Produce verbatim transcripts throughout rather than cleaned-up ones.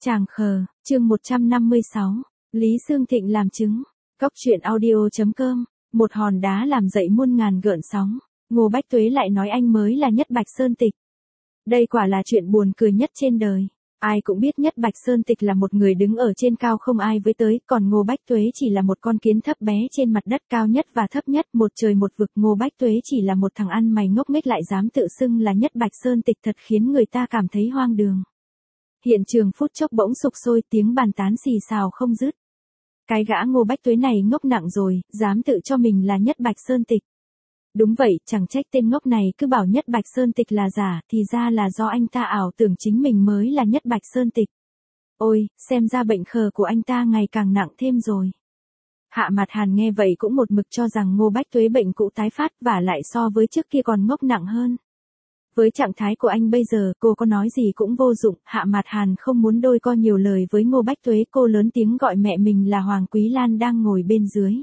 Chàng khờ, chương một trăm năm mươi sáu, Lý Sương Thịnh làm chứng. Cóc truyện audio chấm com, một hòn đá làm dậy muôn ngàn gợn sóng. Ngô Bách Tuế lại nói anh mới là Nhất Bạch Sơn Tịch. Đây quả là chuyện buồn cười nhất trên đời. Ai cũng biết Nhất Bạch Sơn Tịch là một người đứng ở trên cao không ai với tới, còn Ngô Bách Tuế chỉ là một con kiến thấp bé trên mặt đất, cao nhất và thấp nhất, một trời một vực. Ngô Bách Tuế chỉ là một thằng ăn mày ngốc nghếch lại dám tự xưng là Nhất Bạch Sơn Tịch, thật khiến người ta cảm thấy hoang đường. Hiện trường phút chốc bỗng sục sôi, tiếng bàn tán xì xào không dứt. Cái gã Ngô Bách Tuế này ngốc nặng rồi, dám tự cho mình là Nhất Bạch Sơn Tịch. Đúng vậy, chẳng trách tên ngốc này cứ bảo Nhất Bạch Sơn Tịch là giả, thì ra là do anh ta ảo tưởng chính mình mới là Nhất Bạch Sơn Tịch. Ôi, xem ra bệnh khờ của anh ta ngày càng nặng thêm rồi. Hạ Mạt Hàn nghe vậy cũng một mực cho rằng Ngô Bách Tuế bệnh cũ tái phát, và lại so với trước kia còn ngốc nặng hơn. Với trạng thái của anh bây giờ, cô có nói gì cũng vô dụng. Hạ Mạt Hàn không muốn đôi co nhiều lời với Ngô Bách Tuế, cô lớn tiếng gọi mẹ mình là Hoàng Quý Lan đang ngồi bên dưới.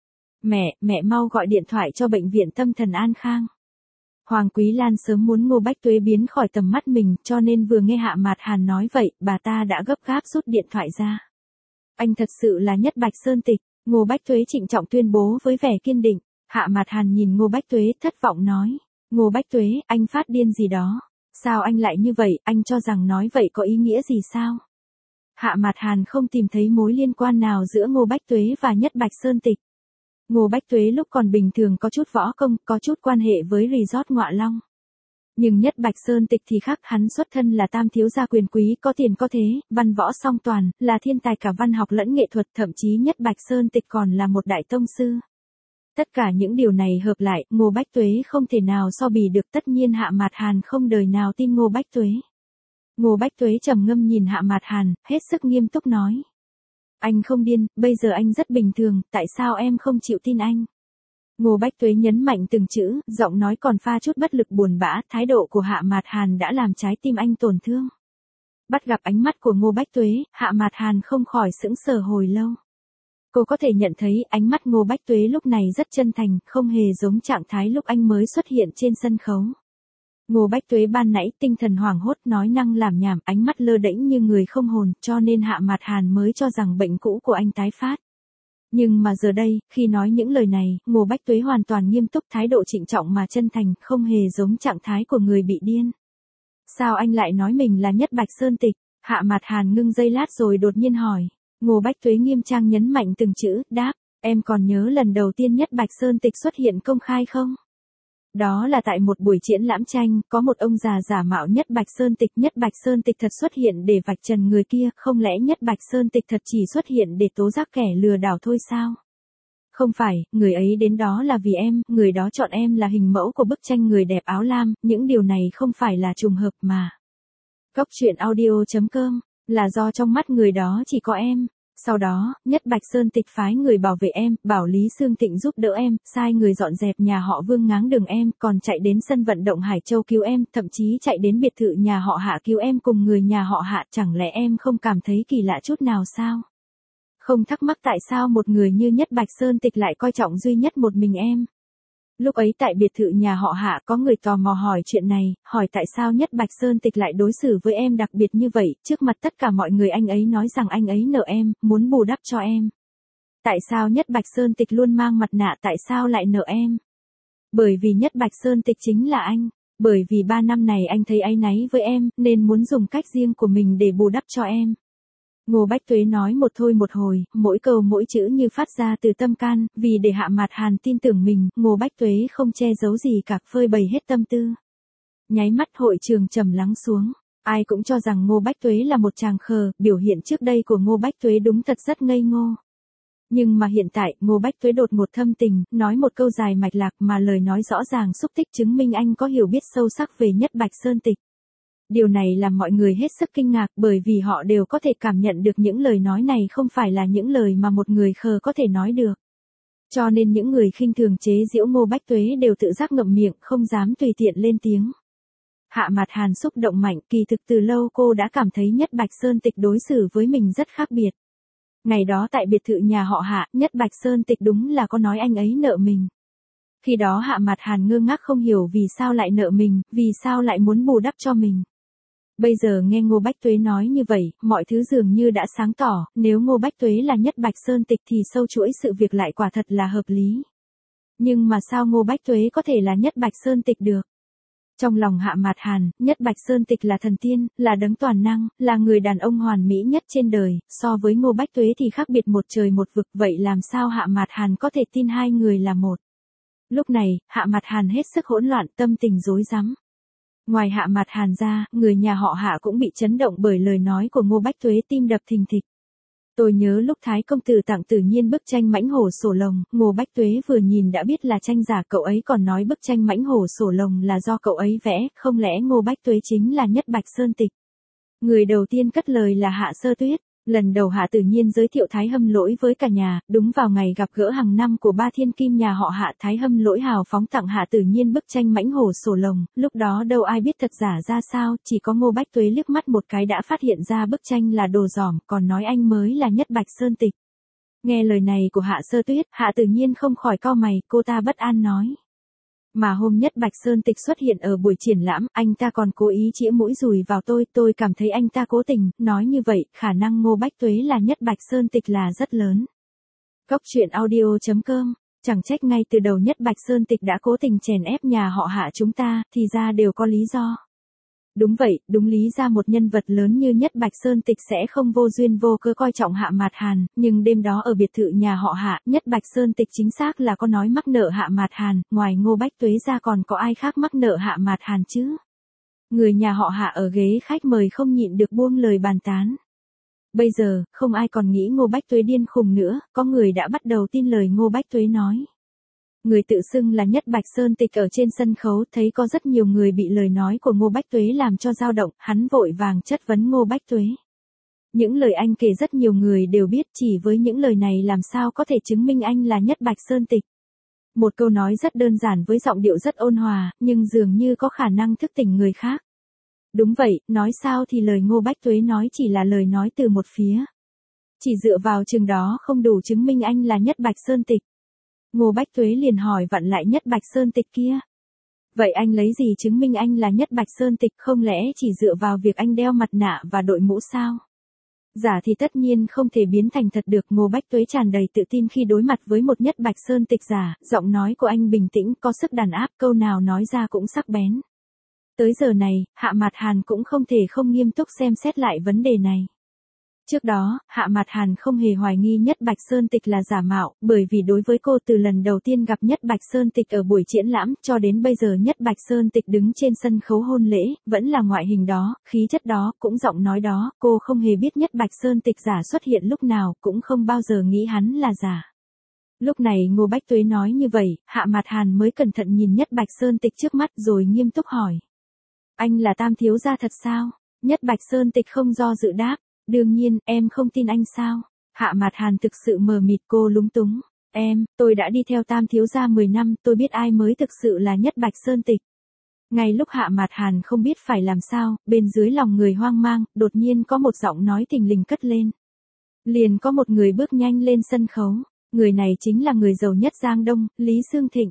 Mẹ, mẹ mau gọi điện thoại cho bệnh viện tâm thần An Khang. Hoàng Quý Lan sớm muốn Ngô Bách Tuế biến khỏi tầm mắt mình, cho nên vừa nghe Hạ Mạt Hàn nói vậy, bà ta đã gấp gáp rút điện thoại ra. Anh thật sự là Nhất Bạch Sơn Tịch, Ngô Bách Tuế trịnh trọng tuyên bố với vẻ kiên định. Hạ Mạt Hàn nhìn Ngô Bách Tuế thất vọng nói. Ngô Bách Tuế, anh phát điên gì đó? Sao anh lại như vậy, anh cho rằng nói vậy có ý nghĩa gì sao? Hạ Mạt Hàn không tìm thấy mối liên quan nào giữa Ngô Bách Tuế và Nhất Bạch Sơn Tịch. Ngô Bách Tuế lúc còn bình thường có chút võ công, có chút quan hệ với resort Ngọa Long. Nhưng Nhất Bạch Sơn Tịch thì khác, hắn xuất thân là tam thiếu gia quyền quý, có tiền có thế, văn võ song toàn, là thiên tài cả văn học lẫn nghệ thuật, thậm chí Nhất Bạch Sơn Tịch còn là một đại tông sư. Tất cả những điều này hợp lại, Ngô Bách Tuế không thể nào so bì được, tất nhiên Hạ Mạt Hàn không đời nào tin Ngô Bách Tuế. Ngô Bách Tuế trầm ngâm nhìn Hạ Mạt Hàn, hết sức nghiêm túc nói. Anh không điên, bây giờ anh rất bình thường, tại sao em không chịu tin anh? Ngô Bách Tuế nhấn mạnh từng chữ, giọng nói còn pha chút bất lực buồn bã, thái độ của Hạ Mạt Hàn đã làm trái tim anh tổn thương. Bắt gặp ánh mắt của Ngô Bách Tuế, Hạ Mạt Hàn không khỏi sững sờ hồi lâu. Cô có thể nhận thấy ánh mắt Ngô Bách Tuế lúc này rất chân thành, không hề giống trạng thái lúc anh mới xuất hiện trên sân khấu. Ngô Bách Tuế ban nãy tinh thần hoảng hốt, nói năng làm nhảm, ánh mắt lơ đễnh như người không hồn, cho nên Hạ Mạt Hàn mới cho rằng bệnh cũ của anh tái phát. Nhưng mà giờ đây, khi nói những lời này, Ngô Bách Tuế hoàn toàn nghiêm túc, thái độ trịnh trọng mà chân thành, không hề giống trạng thái của người bị điên. Sao anh lại nói mình là Nhất Bạch Sơn Tịch? Hạ Mạt Hàn ngưng giây lát rồi đột nhiên hỏi. Ngô Bách Tuế nghiêm trang nhấn mạnh từng chữ, đáp, em còn nhớ lần đầu tiên Nhất Bạch Sơn Tịch xuất hiện công khai không? Đó là tại một buổi triển lãm tranh, có một ông già giả mạo Nhất Bạch Sơn Tịch. Nhất Bạch Sơn Tịch thật xuất hiện để vạch trần người kia, không lẽ Nhất Bạch Sơn Tịch thật chỉ xuất hiện để tố giác kẻ lừa đảo thôi sao? Không phải, người ấy đến đó là vì em, người đó chọn em là hình mẫu của bức tranh người đẹp áo lam, những điều này không phải là trùng hợp mà. Cóc truyện audio chấm com, là do trong mắt người đó chỉ có em. Sau đó, Nhất Bạch Sơn Tịch phái người bảo vệ em, bảo Lý Sương Thịnh giúp đỡ em, sai người dọn dẹp nhà họ Vương ngáng đường em, còn chạy đến sân vận động Hải Châu cứu em, thậm chí chạy đến biệt thự nhà họ Hạ cứu em cùng người nhà họ Hạ, chẳng lẽ em không cảm thấy kỳ lạ chút nào sao? Không thắc mắc tại sao một người như Nhất Bạch Sơn Tịch lại coi trọng duy nhất một mình em? Lúc ấy tại biệt thự nhà họ Hạ có người tò mò hỏi chuyện này, hỏi tại sao Nhất Bạch Sơn Tịch lại đối xử với em đặc biệt như vậy, trước mặt tất cả mọi người anh ấy nói rằng anh ấy nợ em, muốn bù đắp cho em. Tại sao Nhất Bạch Sơn Tịch luôn mang mặt nạ, tại sao lại nợ em? Bởi vì Nhất Bạch Sơn Tịch chính là anh, bởi vì ba năm này anh thấy áy náy với em, nên muốn dùng cách riêng của mình để bù đắp cho em. Ngô Bách Tuế nói một thôi một hồi, mỗi câu mỗi chữ như phát ra từ tâm can, vì để Hạ Mạt Hàn tin tưởng mình, Ngô Bách Tuế không che giấu gì cả, phơi bày hết tâm tư. Nháy mắt hội trường trầm lắng xuống, ai cũng cho rằng Ngô Bách Tuế là một chàng khờ, biểu hiện trước đây của Ngô Bách Tuế đúng thật rất ngây ngô. Nhưng mà hiện tại, Ngô Bách Tuế đột ngột thâm tình, nói một câu dài mạch lạc mà lời nói rõ ràng xúc tích chứng minh anh có hiểu biết sâu sắc về Nhất Bạch Sơn Tịch. Điều này làm mọi người hết sức kinh ngạc, bởi vì họ đều có thể cảm nhận được những lời nói này không phải là những lời mà một người khờ có thể nói được. Cho nên những người khinh thường chế giễu Ngô Bách Tuế đều tự giác ngậm miệng, không dám tùy tiện lên tiếng. Hạ Mạt Hàn xúc động mạnh, kỳ thực từ lâu cô đã cảm thấy Nhất Bạch Sơn Tịch đối xử với mình rất khác biệt. Ngày đó tại biệt thự nhà họ Hạ, Nhất Bạch Sơn Tịch đúng là có nói anh ấy nợ mình. Khi đó Hạ Mạt Hàn ngơ ngác không hiểu vì sao lại nợ mình, vì sao lại muốn bù đắp cho mình. Bây giờ nghe Ngô Bách Tuế nói như vậy, mọi thứ dường như đã sáng tỏ, nếu Ngô Bách Tuế là Nhất Bạch Sơn Tịch thì sâu chuỗi sự việc lại quả thật là hợp lý. Nhưng mà sao Ngô Bách Tuế có thể là Nhất Bạch Sơn Tịch được? Trong lòng Hạ Mạt Hàn, Nhất Bạch Sơn Tịch là thần tiên, là đấng toàn năng, là người đàn ông hoàn mỹ nhất trên đời, so với Ngô Bách Tuế thì khác biệt một trời một vực, vậy làm sao Hạ Mạt Hàn có thể tin hai người là một? Lúc này, Hạ Mạt Hàn hết sức hỗn loạn, tâm tình rối rắm. Ngoài Hạ Mạt Hàn ra, người nhà họ Hạ cũng bị chấn động bởi lời nói của Ngô Bách Tuế, tim đập thình thịch. Tôi nhớ lúc Thái công tử tặng Tử Nhiên bức tranh Mãnh Hổ Sổ Lồng, Ngô Bách Tuế vừa nhìn đã biết là tranh giả, cậu ấy còn nói bức tranh Mãnh Hổ Sổ Lồng là do cậu ấy vẽ, không lẽ Ngô Bách Tuế chính là Nhất Bạch Sơn Tịch? Người đầu tiên cất lời là Hạ Sơ Tuyết. Lần đầu Hạ Tử Nhiên giới thiệu Thái Hâm Lỗi với cả nhà, đúng vào ngày gặp gỡ hàng năm của ba thiên kim nhà họ Hạ, Thái Hâm Lỗi hào phóng tặng Hạ Tử Nhiên bức tranh Mãnh Hổ Sổ Lồng, lúc đó đâu ai biết thật giả ra sao, chỉ có Ngô Bách Tuế liếc mắt một cái đã phát hiện ra bức tranh là đồ dỏm, còn nói anh mới là Nhất Bạch Sơn Tịch. Nghe lời này của Hạ Sơ Tuyết, Hạ Tử Nhiên không khỏi cau mày, cô ta bất an nói. Mà hôm Nhất Bạch Sơn Tịch xuất hiện ở buổi triển lãm, anh ta còn cố ý chĩa mũi dùi vào tôi, tôi cảm thấy anh ta cố tình, nói như vậy, khả năng Ngô Bách Tuế là Nhất Bạch Sơn Tịch là rất lớn. Cốc truyện audio chấm com, chẳng trách ngay từ đầu Nhất Bạch Sơn Tịch đã cố tình chèn ép nhà họ Hạ chúng ta, thì ra đều có lý do. Đúng vậy, đúng lý ra một nhân vật lớn như Nhất Bạch Sơn Tịch sẽ không vô duyên vô cớ coi trọng Hạ Mạt Hàn, nhưng đêm đó ở biệt thự nhà họ Hạ, Nhất Bạch Sơn Tịch chính xác là có nói mắc nợ Hạ Mạt Hàn, ngoài Ngô Bách Tuế ra còn có ai khác mắc nợ Hạ Mạt Hàn chứ? Người nhà họ Hạ ở ghế khách mời không nhịn được buông lời bàn tán. Bây giờ, không ai còn nghĩ Ngô Bách Tuế điên khùng nữa, có người đã bắt đầu tin lời Ngô Bách Tuế nói. Người tự xưng là Nhất Bạch Sơn Tịch ở trên sân khấu thấy có rất nhiều người bị lời nói của Ngô Bách Tuế làm cho dao động, hắn vội vàng chất vấn Ngô Bách Tuế. Những lời anh kể rất nhiều người đều biết, chỉ với những lời này làm sao có thể chứng minh anh là Nhất Bạch Sơn Tịch. Một câu nói rất đơn giản với giọng điệu rất ôn hòa, nhưng dường như có khả năng thức tỉnh người khác. Đúng vậy, nói sao thì lời Ngô Bách Tuế nói chỉ là lời nói từ một phía. Chỉ dựa vào chừng đó không đủ chứng minh anh là Nhất Bạch Sơn Tịch. Ngô Bách Tuế liền hỏi vặn lại Nhất Bạch Sơn Tịch kia. Vậy anh lấy gì chứng minh anh là Nhất Bạch Sơn Tịch, không lẽ chỉ dựa vào việc anh đeo mặt nạ và đội mũ sao? Giả thì tất nhiên không thể biến thành thật được. Ngô Bách Tuế tràn đầy tự tin khi đối mặt với một Nhất Bạch Sơn Tịch giả, giọng nói của anh bình tĩnh, có sức đàn áp, câu nào nói ra cũng sắc bén. Tới giờ này, Hạ Mạt Hàn cũng không thể không nghiêm túc xem xét lại vấn đề này. Trước đó, Hạ Mạt Hàn không hề hoài nghi Nhất Bạch Sơn Tịch là giả mạo, bởi vì đối với cô từ lần đầu tiên gặp Nhất Bạch Sơn Tịch ở buổi triển lãm, cho đến bây giờ Nhất Bạch Sơn Tịch đứng trên sân khấu hôn lễ, vẫn là ngoại hình đó, khí chất đó, cũng giọng nói đó, cô không hề biết Nhất Bạch Sơn Tịch giả xuất hiện lúc nào, cũng không bao giờ nghĩ hắn là giả. Lúc này Ngô Bách Tuế nói như vậy, Hạ Mạt Hàn mới cẩn thận nhìn Nhất Bạch Sơn Tịch trước mắt rồi nghiêm túc hỏi. Anh là Tam thiếu gia thật sao? Nhất Bạch Sơn Tịch không do dự đáp. Đương nhiên, em không tin anh sao? Hạ Mạt Hàn thực sự mờ mịt, cô lúng túng. Em, tôi đã đi theo Tam thiếu gia mười năm, tôi biết ai mới thực sự là Nhất Bạch Sơn Tịch. Ngay lúc Hạ Mạt Hàn không biết phải làm sao, bên dưới lòng người hoang mang, đột nhiên có một giọng nói thình lình cất lên. Liền có một người bước nhanh lên sân khấu, người này chính là người giàu nhất Giang Đông, Lý Xương Thịnh.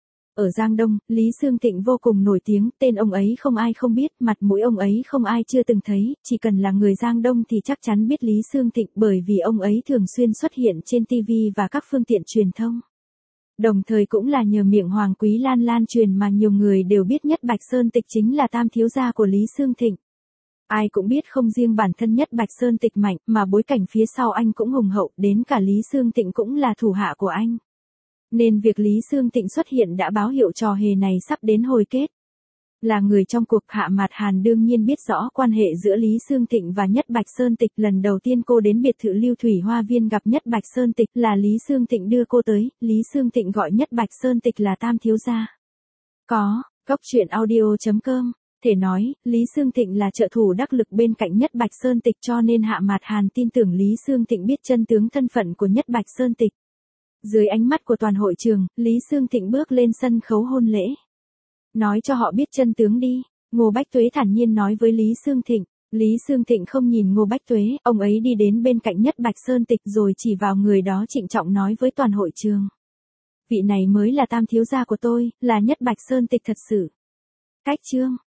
Ở Giang Đông, Lý Xương Thịnh vô cùng nổi tiếng, tên ông ấy không ai không biết, mặt mũi ông ấy không ai chưa từng thấy, chỉ cần là người Giang Đông thì chắc chắn biết Lý Xương Thịnh bởi vì ông ấy thường xuyên xuất hiện trên ti vi và các phương tiện truyền thông. Đồng thời cũng là nhờ miệng Hoàng Quý Lan lan truyền mà nhiều người đều biết Nhất Bạch Sơn Tịch chính là tam thiếu gia của Lý Xương Thịnh. Ai cũng biết không riêng bản thân Nhất Bạch Sơn Tịch mạnh mà bối cảnh phía sau anh cũng hùng hậu, đến cả Lý Xương Thịnh cũng là thủ hạ của anh. Nên việc Lý Xương Thịnh xuất hiện đã báo hiệu trò hề này sắp đến hồi kết. Là người trong cuộc, Hạ Mạt Hàn đương nhiên biết rõ quan hệ giữa Lý Xương Thịnh và Nhất Bạch Sơn Tịch. Lần đầu tiên cô đến biệt thự Lưu Thủy Hoa Viên gặp Nhất Bạch Sơn Tịch là Lý Xương Thịnh đưa cô tới, Lý Xương Thịnh gọi Nhất Bạch Sơn Tịch là tam thiếu gia. Có, cốc truyện audio chấm com, thể nói, Lý Xương Thịnh là trợ thủ đắc lực bên cạnh Nhất Bạch Sơn Tịch cho nên Hạ Mạt Hàn tin tưởng Lý Xương Thịnh biết chân tướng thân phận của Nhất Bạch Sơn Tịch. Dưới ánh mắt của toàn hội trường, Lý Xương Thịnh bước lên sân khấu hôn lễ. Nói cho họ biết chân tướng đi, Ngô Bách Tuế thản nhiên nói với Lý Xương Thịnh. Lý Xương Thịnh không nhìn Ngô Bách Tuế, ông ấy đi đến bên cạnh Nhất Bạch Sơn Tịch rồi chỉ vào người đó trịnh trọng nói với toàn hội trường. Vị này mới là tam thiếu gia của tôi, là Nhất Bạch Sơn Tịch thật sự. Cách chương.